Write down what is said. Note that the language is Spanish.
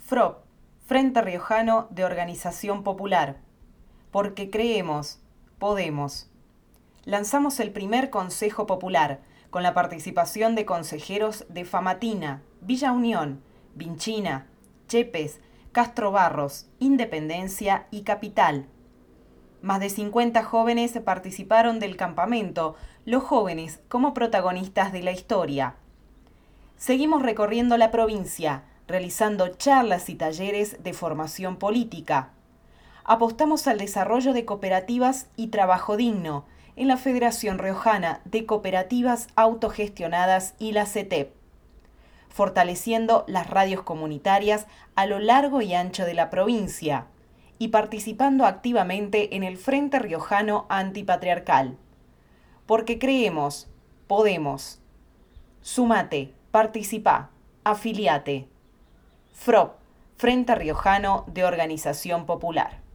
FROP, Frente Riojano de Organización Popular. Porque creemos, podemos. Lanzamos el primer Consejo Popular, con la participación de consejeros de Famatina, Villa Unión, Vinchina, Chepes, Castro Barros, Independencia y Capital. Más de 50 jóvenes participaron del campamento, los jóvenes como protagonistas de la historia. Seguimos recorriendo la provincia, realizando charlas y talleres de formación política. Apostamos al desarrollo de cooperativas y trabajo digno en la Federación Riojana de Cooperativas Autogestionadas y la CETEP, fortaleciendo las radios comunitarias a lo largo y ancho de la provincia y participando activamente en el Frente Riojano Antipatriarcal. Porque creemos, podemos. Sumate, participá, afiliate. FROP, Frente Riojano de Organización Popular.